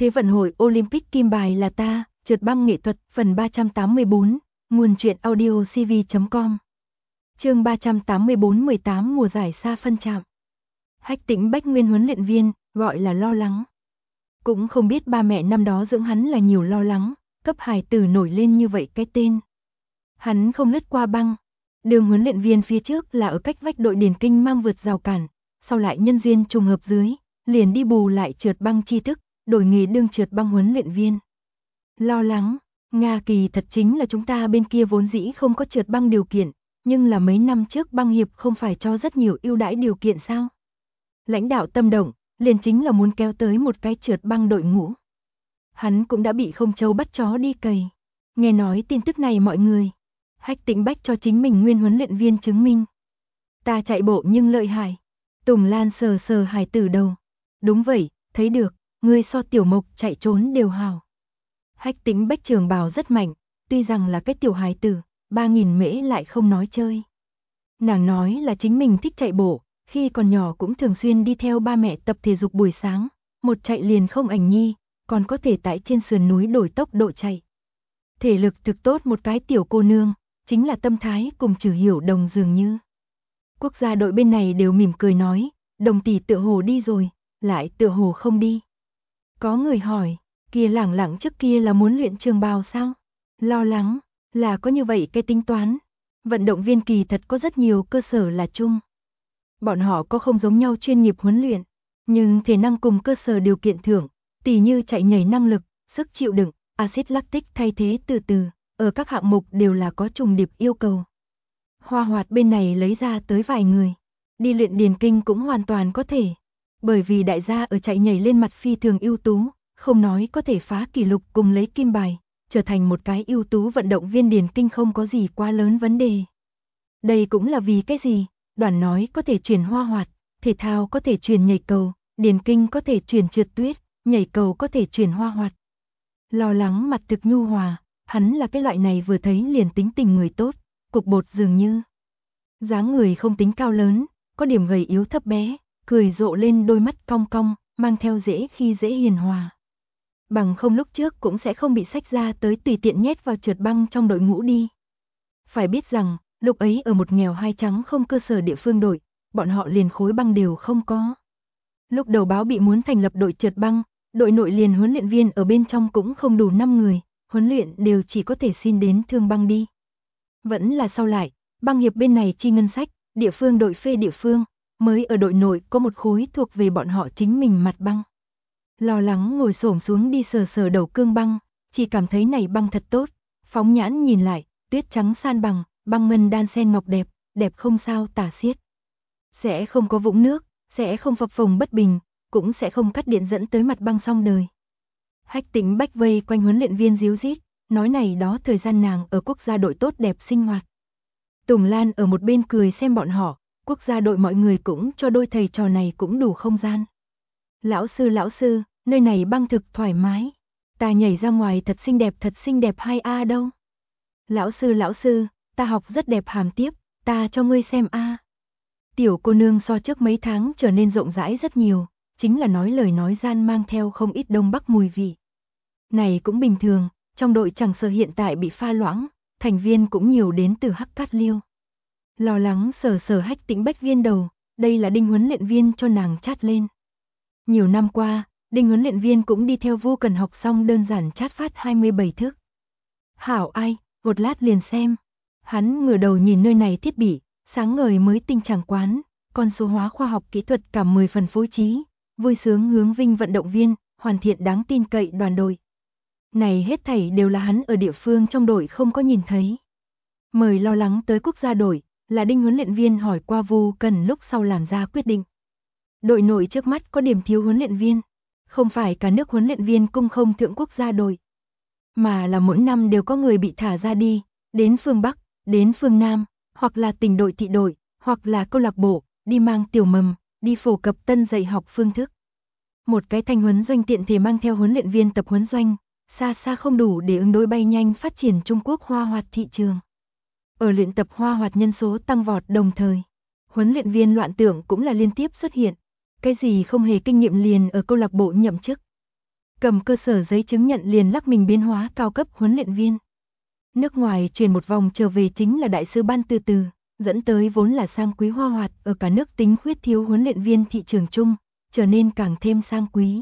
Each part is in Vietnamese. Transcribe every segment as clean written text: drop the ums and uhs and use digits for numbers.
Thế vận hội Olympic kim bài là ta, trượt băng nghệ thuật, phần 384, nguồn truyện audio cv.com. Chương 384 18 mùa giải xa phân trạm. Hách Tĩnh Bách nguyên huấn luyện viên, gọi là lo lắng. Cũng không biết ba mẹ năm đó dưỡng hắn là nhiều lo lắng, cấp hài tử nổi lên như vậy cái tên. Hắn không lướt qua băng. Đường huấn luyện viên phía trước là ở cách vách đội điền kinh mang vượt rào cản, sau lại nhân duyên trùng hợp dưới, liền đi bù lại trượt băng tri thức, đổi nghề đương trượt băng huấn luyện viên. Lo lắng, Nga kỳ thật chính là chúng ta bên kia vốn dĩ không có trượt băng điều kiện, nhưng là mấy năm trước băng hiệp không phải cho rất nhiều ưu đãi điều kiện sao? Lãnh đạo tâm động, liền chính là muốn kéo tới một cái trượt băng đội ngũ. Hắn cũng đã bị không châu bắt chó đi cày. Nghe nói tin tức này mọi người, Hách Tĩnh Bách cho chính mình nguyên huấn luyện viên chứng minh. Ta chạy bộ nhưng lợi hại. Tùng Lan sờ sờ hài tử đầu. Đúng vậy, thấy được, ngươi so Tiểu Mộc chạy trốn đều hào. Hách Tĩnh Bách trường bào rất mạnh, tuy rằng là cái tiểu hài tử, 3.000 mễ lại không nói chơi. Nàng nói là chính mình thích chạy bộ, khi còn nhỏ cũng thường xuyên đi theo ba mẹ tập thể dục buổi sáng, một chạy liền không ảnh nhi, còn có thể tại trên sườn núi đổi tốc độ chạy. Thể lực thực tốt một cái tiểu cô nương, chính là tâm thái cùng Trử Hiểu Đồng dường như. Quốc gia đội bên này đều mỉm cười nói, Đồng tỷ tựa hồ đi rồi, lại tựa hồ không đi. Có người hỏi, kia lẳng lặng trước kia là muốn luyện trường bào sao? Lo lắng, là có như vậy cái tính toán. Vận động viên kỳ thật có rất nhiều cơ sở là chung. Bọn họ có không giống nhau chuyên nghiệp huấn luyện, nhưng thể năng cùng cơ sở điều kiện thưởng, tỉ như chạy nhảy năng lực, sức chịu đựng, axit lactic thay thế từ từ, ở các hạng mục đều là có trùng điệp yêu cầu. Hoa Hoạt bên này lấy ra tới vài người, đi luyện điền kinh cũng hoàn toàn có thể, bởi vì đại gia ở chạy nhảy lên mặt phi thường ưu tú, không nói có thể phá kỷ lục cùng lấy kim bài, trở thành một cái ưu tú vận động viên điền kinh không có gì quá lớn vấn đề. Đây cũng là vì cái gì, Đoàn nói có thể truyền Hoa Hoạt, thể thao có thể truyền nhảy cầu, điền kinh có thể truyền trượt tuyết, nhảy cầu có thể truyền Hoa Hoạt. Lo lắng mặt thực nhu hòa, hắn là cái loại này vừa thấy liền tính tình người tốt, cục bột dường như. Dáng người không tính cao lớn, có điểm gầy yếu thấp bé, cười rộ lên đôi mắt cong cong, mang theo dễ khi dễ hiền hòa. Bằng không lúc trước cũng sẽ không bị xách ra tới tùy tiện nhét vào trượt băng trong đội ngũ đi. Phải biết rằng, lúc ấy ở một nghèo hai trắng không cơ sở địa phương đội, bọn họ liền khối băng đều không có. Lúc đầu báo bị muốn thành lập đội trượt băng, đội nội liền huấn luyện viên ở bên trong cũng không đủ 5 người, huấn luyện đều chỉ có thể xin đến thương băng đi. Vẫn là sau lại, băng hiệp bên này chi ngân sách, địa phương đội phê địa phương, mới ở đội nội có một khối thuộc về bọn họ chính mình mặt băng. Lo lắng ngồi xổm xuống đi sờ sờ đầu cương băng, chỉ cảm thấy này băng thật tốt, phóng nhãn nhìn lại, tuyết trắng san bằng, băng ngân đan sen ngọc đẹp, đẹp không sao tả xiết. Sẽ không có vũng nước, sẽ không phập phồng bất bình, cũng sẽ không cắt điện dẫn tới mặt băng xong đời. Hách Tĩnh Bách vây quanh huấn luyện viên díu dít, nói này đó thời gian nàng ở quốc gia đội tốt đẹp sinh hoạt. Tùng Lan ở một bên cười xem bọn họ, quốc gia đội mọi người cũng cho đôi thầy trò này cũng đủ không gian. Lão sư, nơi này băng thực thoải mái. Ta nhảy ra ngoài thật xinh đẹp hay a đâu. Lão sư, ta học rất đẹp hàm tiếp, ta cho ngươi xem a. Tiểu cô nương so trước mấy tháng trở nên rộng rãi rất nhiều, chính là nói lời nói gian mang theo không ít Đông Bắc mùi vị. Này cũng bình thường, trong đội chẳng sợ hiện tại bị pha loãng, thành viên cũng nhiều đến từ Hắc Cát Liêu. Lo lắng sờ sờ Hách Tĩnh Bách viên đầu, đây là Đinh huấn luyện viên cho nàng chát lên. Nhiều năm qua, Đinh huấn luyện viên cũng đi theo Vu Cần học xong đơn giản chát phát 27 thước. Hảo ai, một lát liền xem. Hắn ngửa đầu nhìn nơi này thiết bị, sáng ngời mới tinh chẳng quán, con số hóa khoa học kỹ thuật cả 10 phần phối trí, vui sướng hướng vinh vận động viên, hoàn thiện đáng tin cậy đoàn đội. Này hết thảy đều là hắn ở địa phương trong đội không có nhìn thấy. Mời lo lắng tới quốc gia đội, là Đinh huấn luyện viên hỏi qua Vu Cần lúc sau làm ra quyết định. Đội nội trước mắt có điểm thiếu huấn luyện viên, không phải cả nước huấn luyện viên cung không thượng quốc gia đội, mà là mỗi năm đều có người bị thả ra đi, đến phương Bắc, đến phương Nam, hoặc là tỉnh đội thị đội, hoặc là câu lạc bộ, đi mang tiểu mầm, đi phổ cập tân dạy học phương thức. Một cái thanh huấn doanh tiện thể mang theo huấn luyện viên tập huấn doanh, xa xa không đủ để ứng đối bay nhanh phát triển Trung Quốc Hoa Hoạt thị trường. Ở luyện tập Hoa Hoạt nhân số tăng vọt đồng thời, huấn luyện viên loạn tưởng cũng là liên tiếp xuất hiện, cái gì không hề kinh nghiệm liền ở câu lạc bộ nhậm chức. cầm cơ sở giấy chứng nhận liền lắc mình biến hóa cao cấp huấn luyện viên. Nước ngoài chuyển một vòng trở về chính là đại sứ ban từ từ, dẫn tới vốn là sang quý hoa hoạt ở cả nước tính khuyết thiếu huấn luyện viên thị trường chung, trở nên càng thêm sang quý.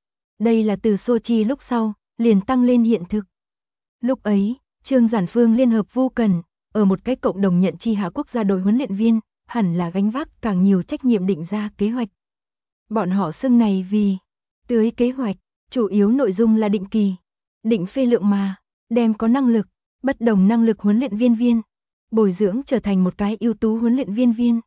Đây là từ Sochi lúc sau, liền tăng lên hiện thực. Lúc ấy, Trương Giản Phương liên hợp Vu Cần, ở một cái cộng đồng nhận chi hạ quốc gia đội huấn luyện viên, hẳn là gánh vác càng nhiều trách nhiệm định ra kế hoạch. Bọn họ xưng này vì tưới kế hoạch, chủ yếu nội dung là định kỳ, định phê lượng mà, đem có năng lực, bất đồng năng lực huấn luyện viên, bồi dưỡng trở thành một cái ưu tú huấn luyện viên.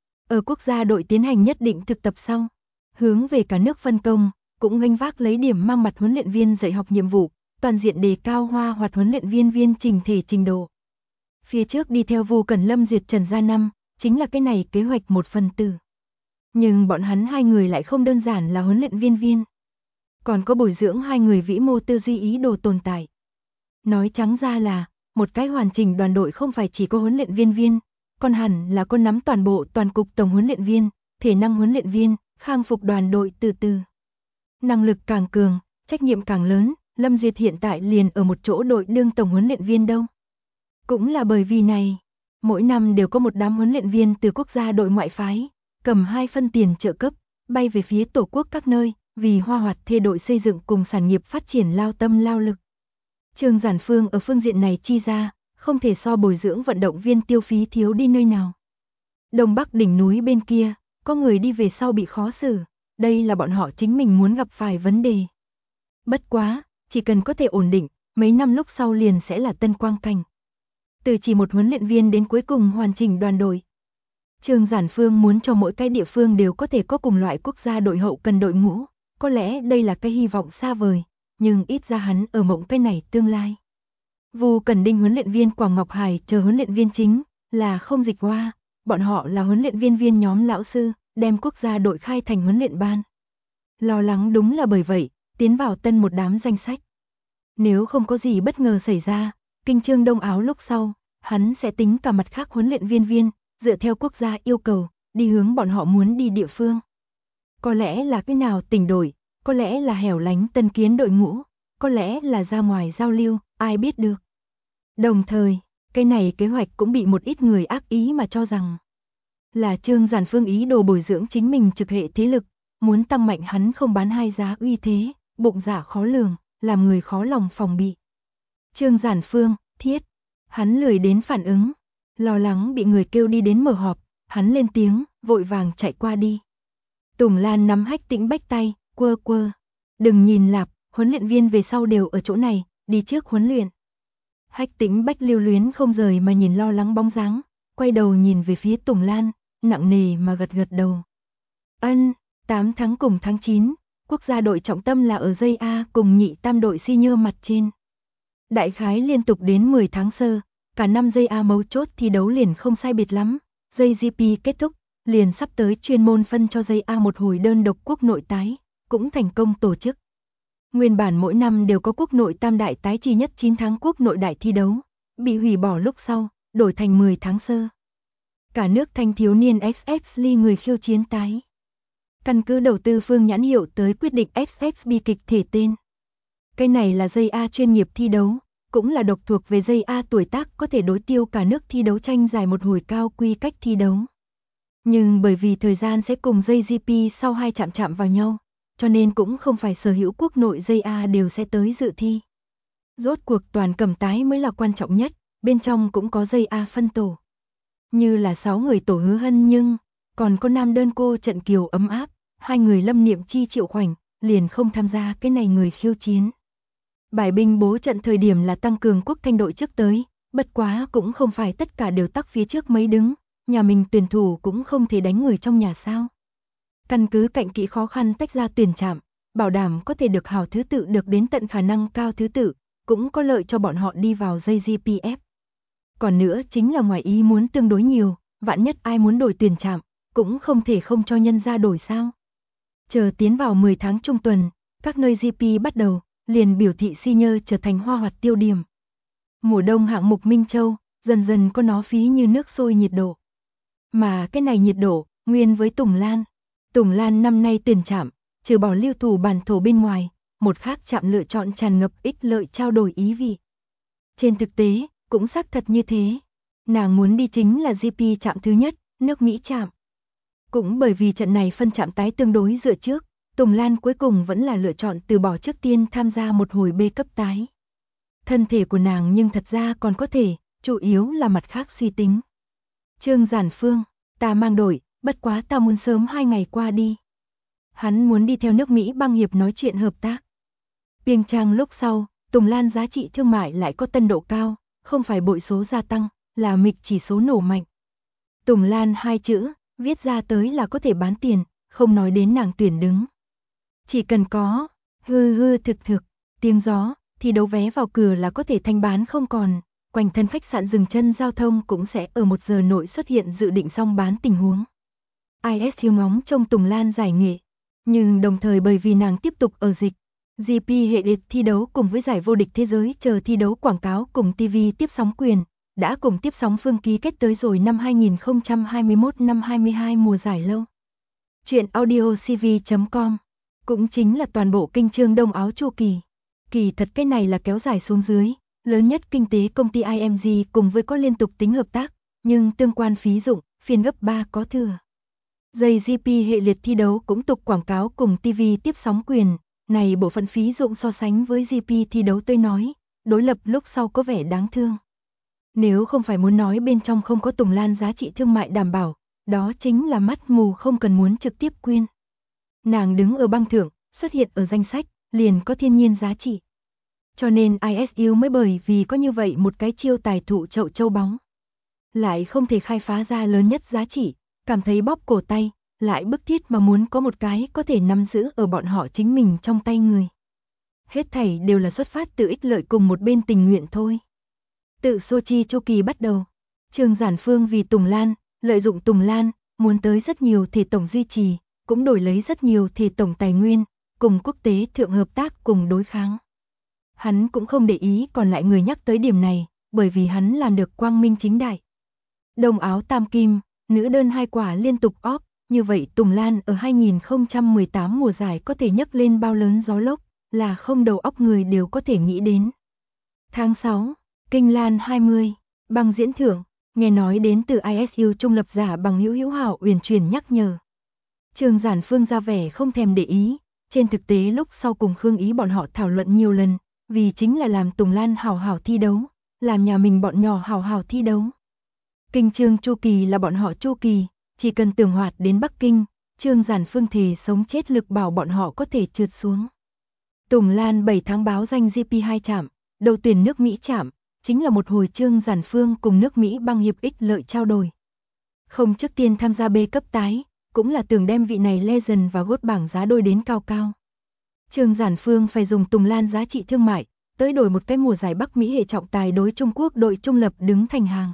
Ở quốc gia đội tiến hành nhất định thực tập sau, hướng về cả nước phân công, cũng gánh vác lấy điểm mang mặt huấn luyện viên dạy học nhiệm vụ, toàn diện đề cao hoa hoạt huấn luyện viên trình thể trình độ. Phía trước đi theo Vu Cẩn Lâm duyệt Trần Gia Năm, chính là cái này kế hoạch một phần tử. Nhưng bọn hắn hai người lại không đơn giản là huấn luyện viên, còn có bồi dưỡng hai người vĩ mô tư duy ý đồ tồn tại. Nói trắng ra là, một cái hoàn chỉnh đoàn đội không phải chỉ có huấn luyện viên, còn hẳn là có nắm toàn bộ toàn cục tổng huấn luyện viên, thể năng huấn luyện viên, khang phục đoàn đội từ từ. Năng lực càng cường, trách nhiệm càng lớn, Lâm Duyệt hiện tại liền ở một chỗ đội đương tổng huấn luyện viên đâu. Cũng là bởi vì này, mỗi năm đều có một đám huấn luyện viên từ quốc gia đội ngoại phái, cầm 2 phân tiền trợ cấp, bay về phía tổ quốc các nơi, vì hoa hoạt thê đội xây dựng cùng sản nghiệp phát triển lao tâm lao lực. Trương Giản Phương ở phương diện này chi ra, không thể so bồi dưỡng vận động viên tiêu phí thiếu đi nơi nào. Đông Bắc đỉnh núi bên kia, có người đi về sau bị khó xử, đây là bọn họ chính mình muốn gặp phải vấn đề. Bất quá, chỉ cần có thể ổn định, mấy năm lúc sau liền sẽ là tân quang cảnh. Từ chỉ một huấn luyện viên đến cuối cùng hoàn chỉnh đoàn đội. Trương Giản Phương muốn cho mỗi cái địa phương đều có thể có cùng loại quốc gia đội hậu cần đội ngũ, có lẽ đây là cái hy vọng xa vời, nhưng ít ra hắn ở mộng cái này tương lai. Vu Cẩn Đinh huấn luyện viên Quảng Ngọc Hải chờ huấn luyện viên chính, là không dịch hoa, bọn họ là huấn luyện viên nhóm lão sư, đem quốc gia đội khai thành huấn luyện ban. Lo lắng đúng là bởi vậy, tiến vào tân một đám danh sách. Nếu không có gì bất ngờ xảy ra, kinh trương đông áo lúc sau, hắn sẽ tính cả mặt khác huấn luyện viên, dựa theo quốc gia yêu cầu, đi hướng bọn họ muốn đi địa phương. Có lẽ là cái nào tỉnh đổi, có lẽ là hẻo lánh tân kiến đội ngũ, có lẽ là ra ngoài giao lưu, ai biết được. Đồng thời, cái này kế hoạch cũng bị một ít người ác ý mà cho rằng là Trương Giản Phương ý đồ bồi dưỡng chính mình trực hệ thế lực, muốn tăng mạnh hắn không bán hai giá uy thế, bụng dạ khó lường, làm người khó lòng phòng bị. Trương Giản Phương, thiết, hắn lười đến phản ứng, lo lắng bị người kêu đi đến mở họp, hắn lên tiếng, vội vàng chạy qua đi. Tùng Lan nắm Hách Tĩnh Bách tay, quơ quơ, đừng nhìn lạp, huấn luyện viên về sau đều ở chỗ này, đi trước huấn luyện. Hách Tĩnh Bách lưu luyến không rời mà nhìn lo lắng bóng dáng, quay đầu nhìn về phía Tùng Lan, nặng nề mà gật gật đầu. 8 tháng cùng tháng 9, quốc gia đội trọng tâm là ở dây A cùng nhị tam đội senior mặt trên. Đại khái liên tục đến 10 tháng sơ, cả năm dây A mấu chốt thi đấu liền không sai biệt lắm, dây GP kết thúc, liền sắp tới chuyên môn phân cho dây A một hồi đơn độc quốc nội tái, cũng thành công tổ chức. Nguyên bản mỗi năm đều có quốc nội tam đại tái chi nhất 9 tháng quốc nội đại thi đấu, bị hủy bỏ lúc sau, đổi thành 10 tháng sơ. Cả nước thanh thiếu niên XX Ly người khiêu chiến tái. Căn cứ đầu tư phương nhãn hiệu tới quyết định XX bi kịch thể tên. Cái này là dây A chuyên nghiệp thi đấu, cũng là độc thuộc về dây A tuổi tác có thể đối tiêu cả nước thi đấu tranh giải một hồi cao quy cách thi đấu. Nhưng bởi vì thời gian sẽ cùng dây GP sau 2 chạm vào nhau, cho nên cũng không phải sở hữu quốc nội dây A đều sẽ tới dự thi. Rốt cuộc toàn cầm tái mới là quan trọng nhất, bên trong cũng có dây A phân tổ. Như là 6 người tổ Hứa Hân nhưng, còn có nam đơn cô Trận Kiều ấm áp, 2 người Lâm Niệm Chi Triệu Khoảnh, liền không tham gia cái này người khiêu chiến. Bài binh bố trận thời điểm là tăng cường quốc thanh đội trước tới, bất quá cũng không phải tất cả đều tắc phía trước mấy đứng, nhà mình tuyển thủ cũng không thể đánh người trong nhà sao. Căn cứ cạnh kỹ khó khăn tách ra tuyển chạm, bảo đảm có thể được hảo thứ tự được đến tận khả năng cao thứ tự, cũng có lợi cho bọn họ đi vào dây GPF. Còn nữa chính là ngoài ý muốn tương đối nhiều, vạn nhất ai muốn đổi tuyển chạm, cũng không thể không cho nhân ra đổi sao. Chờ tiến vào 10 tháng trung tuần, các nơi GP bắt đầu, liền biểu thị senior trở thành hoa hoạt tiêu điểm. Mùa đông hạng mục Minh Châu, dần dần có nó phí như nước sôi nhiệt độ. Mà cái này nhiệt độ, nguyên với Tùng Lan. Tùng Lan năm nay tuyển chạm, trừ bỏ lưu thủ bản thổ bên ngoài, một khác chạm lựa chọn tràn ngập ích lợi trao đổi ý vị. Trên thực tế, cũng xác thật như thế. Nàng muốn đi chính là GP trạm thứ nhất, nước Mỹ trạm. Cũng bởi vì trận này phân trạm tái tương đối dựa trước, Tùng Lan cuối cùng vẫn là lựa chọn từ bỏ trước tiên tham gia một hồi B cấp tái. Thân thể của nàng nhưng thật ra còn có thể, chủ yếu là mặt khác suy tính. Trương Giản Phương, ta mang đội, bất quá ta muốn sớm 2 ngày qua đi. Hắn muốn đi theo nước Mỹ băng hiệp nói chuyện hợp tác. Piêng trang lúc sau, Tùng Lan giá trị thương mại lại có tân độ cao, không phải bội số gia tăng, là mịch chỉ số nổ mạnh. Tùng Lan 2 chữ, viết ra tới là có thể bán tiền, không nói đến nàng tuyển đứng. Chỉ cần có, thực, tiếng gió, thì đấu vé vào cửa là có thể thanh bán không còn, quanh thân khách sạn dừng chân giao thông cũng sẽ ở 1 giờ nội xuất hiện dự định xong bán tình huống. IS hiếu ngóng trông Tùng Lan giải nghệ, nhưng đồng thời bởi vì nàng tiếp tục ở dịch, GP hệ liệt thi đấu cùng với giải vô địch thế giới chờ thi đấu quảng cáo cùng TV tiếp sóng quyền, đã cùng tiếp sóng phương ký kết tới rồi năm 2021 năm 22 mùa giải lâu. Chuyện audio cv.com cũng chính là toàn bộ kinh chương đông áo chu kỳ. Kỳ thật cái này là kéo dài xuống dưới, lớn nhất kinh tế công ty IMG cùng với có liên tục tính hợp tác, nhưng tương quan phí dụng, phiên gấp 3 có thừa. Dây GP hệ liệt thi đấu cũng tục quảng cáo cùng TV tiếp sóng quyền, này bộ phận phí dụng so sánh với GP thi đấu tôi nói, đối lập lúc sau có vẻ đáng thương. Nếu không phải muốn nói bên trong không có Tùng Lan giá trị thương mại đảm bảo, đó chính là mắt mù không cần muốn trực tiếp quyên. Nàng đứng ở băng thượng, xuất hiện ở danh sách, liền có thiên nhiên giá trị. Cho nên ISU mới bởi vì có như vậy một cái chiêu tài thụ chậu châu bóng. Lại không thể khai phá ra lớn nhất giá trị, cảm thấy bóp cổ tay, lại bức thiết mà muốn có một cái có thể nắm giữ ở bọn họ chính mình trong tay người. Hết thảy đều là xuất phát từ ích lợi cùng một bên tình nguyện thôi. Tự Sochi chu kỳ bắt đầu. Trương Giản Phương vì Tùng Lan, lợi dụng Tùng Lan, muốn tới rất nhiều thể tổng duy trì, cũng đổi lấy rất nhiều thể tổng tài nguyên, cùng quốc tế thượng hợp tác cùng đối kháng. Hắn cũng không để ý còn lại người nhắc tới điểm này, bởi vì hắn làm được quang minh chính đại. Đồng áo tam kim, nữ đơn 2 quả liên tục óp, như vậy Tùng Lan ở 2018 mùa giải có thể nhấc lên bao lớn gió lốc, là không đầu óc người đều có thể nghĩ đến. Tháng 6, Kinh Lan 20, bằng diễn thưởng, nghe nói đến từ ISU trung lập giả bằng Hữu Hảo uyển chuyển nhắc nhở. Trương Giản Phương ra vẻ không thèm để ý, trên thực tế lúc sau cùng Khương Ý bọn họ thảo luận nhiều lần, vì chính là làm Tùng Lan hảo hảo thi đấu, làm nhà mình bọn nhỏ hảo hảo thi đấu. Kinh Trương chu kỳ là bọn họ chu kỳ, chỉ cần tường hoạt đến Bắc Kinh, Trương Giản Phương thề sống chết lực bảo bọn họ có thể trượt xuống. Tùng Lan 7 tháng báo danh GP2 trạm, đầu tuyển nước Mỹ trạm, chính là một hồi Trương Giản Phương cùng nước Mỹ băng hiệp ích lợi trao đổi. Không trước tiên tham gia B cấp tái, cũng là tưởng đem vị này legend và gốt bảng giá đôi đến cao cao. Trương Giản Phương phải dùng Tùng Lan giá trị thương mại, tới đổi một cái mùa giải Bắc Mỹ hệ trọng tài đối Trung Quốc đội trung lập đứng thành hàng.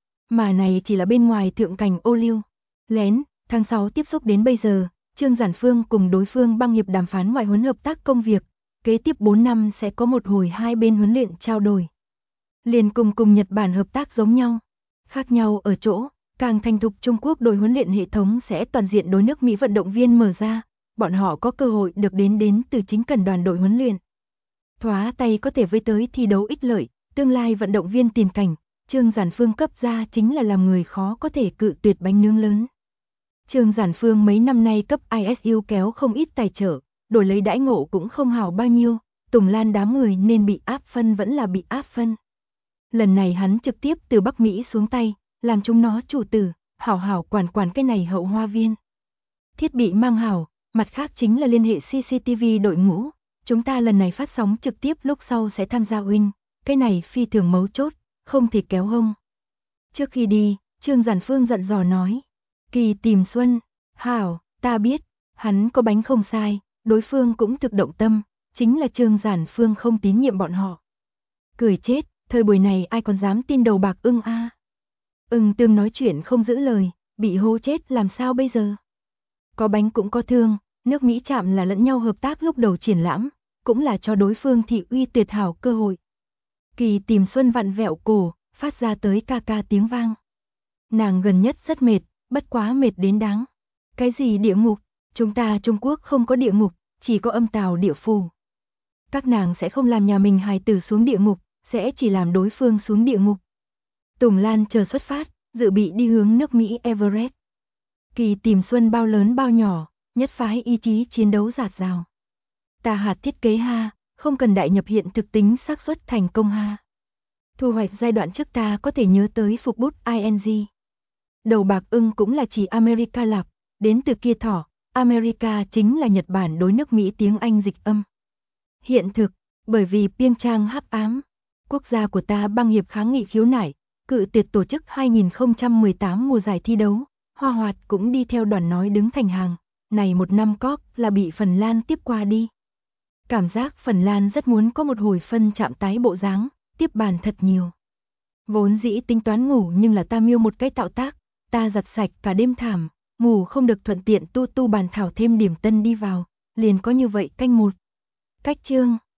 Mà này chỉ là bên ngoài thượng cảnh ô liu. Lén, tháng 6 tiếp xúc đến bây giờ, Trương Giản Phương cùng đối phương băng hiệp đàm phán ngoại huấn hợp tác công việc, kế tiếp 4 năm sẽ có một hồi hai bên huấn luyện trao đổi. Liền cùng Nhật Bản hợp tác giống nhau, khác nhau ở chỗ, càng thành thục Trung Quốc đội huấn luyện hệ thống sẽ toàn diện đối nước Mỹ vận động viên mở ra, bọn họ có cơ hội được đến từ chính cần đoàn đội huấn luyện. Thoá tay có thể với tới thi đấu ích lợi, tương lai vận động viên tiền cảnh, Trương Giản Phương cấp ra chính là làm người khó có thể cự tuyệt bánh nướng lớn. Trương Giản Phương mấy năm nay cấp ISU kéo không ít tài trợ, đổi lấy đãi ngộ cũng không hảo bao nhiêu, Tùng Lan đám người nên bị áp phân vẫn là bị áp phân. Lần này hắn trực tiếp từ Bắc Mỹ xuống tay, làm chúng nó chủ tử, hảo hảo quản cái này hậu hoa viên. Thiết bị mang hảo, mặt khác chính là liên hệ CCTV đội ngũ, chúng ta lần này phát sóng trực tiếp lúc sau sẽ tham gia win, cái này phi thường mấu chốt, không thể kéo hông. Trước khi đi, Trương Giản Phương dặn dò nói, Kỳ tìm Xuân, hảo, ta biết, hắn có bánh không sai, đối phương cũng thực động tâm, chính là Trương Giản Phương không tín nhiệm bọn họ. Cười chết, thời buổi này ai còn dám tin đầu bạc ưng a? Ưng tương nói chuyện không giữ lời, bị hô chết làm sao bây giờ? Có bánh cũng có thương, nước Mỹ chạm là lẫn nhau hợp tác lúc đầu triển lãm, cũng là cho đối phương thị uy tuyệt hảo cơ hội. Kỳ tìm Xuân vặn vẹo cổ, phát ra tới ca ca tiếng vang. Nàng gần nhất rất mệt, bất quá mệt đến đáng. Cái gì địa ngục? Chúng ta Trung Quốc không có địa ngục, chỉ có âm tào địa phủ. Các nàng sẽ không làm nhà mình hài tử xuống địa ngục, sẽ chỉ làm đối phương xuống địa ngục. Tùng Lan chờ xuất phát, dự bị đi hướng nước Mỹ Everest. Kỳ tìm xuân bao lớn bao nhỏ, nhất phái ý chí chiến đấu rạt rào. Ta hạt thiết kế ha, không cần đại nhập hiện thực tính xác suất thành công ha. Thu hoạch giai đoạn trước ta có thể nhớ tới phục bút ing. Đầu bạc ưng cũng là chỉ America lạp, đến từ kia thỏ, America chính là Nhật Bản đối nước Mỹ tiếng Anh dịch âm. Hiện thực, bởi vì Piêng Trang hắc ám, quốc gia của ta băng hiệp kháng nghị khiếu nại, cự tuyệt tổ chức 2018 mùa giải thi đấu, Hoa Hoạt cũng đi theo đoàn nói đứng thành hàng, này một năm cóp là bị Phần Lan tiếp qua đi. Cảm giác Phần Lan rất muốn có một hồi phân chạm tái bộ dáng, tiếp bàn thật nhiều. Vốn dĩ tính toán ngủ nhưng là ta miêu một cái tạo tác, ta giặt sạch cả đêm thảm, ngủ không được thuận tiện tu bàn thảo thêm điểm tân đi vào, liền có như vậy canh một. Cách chương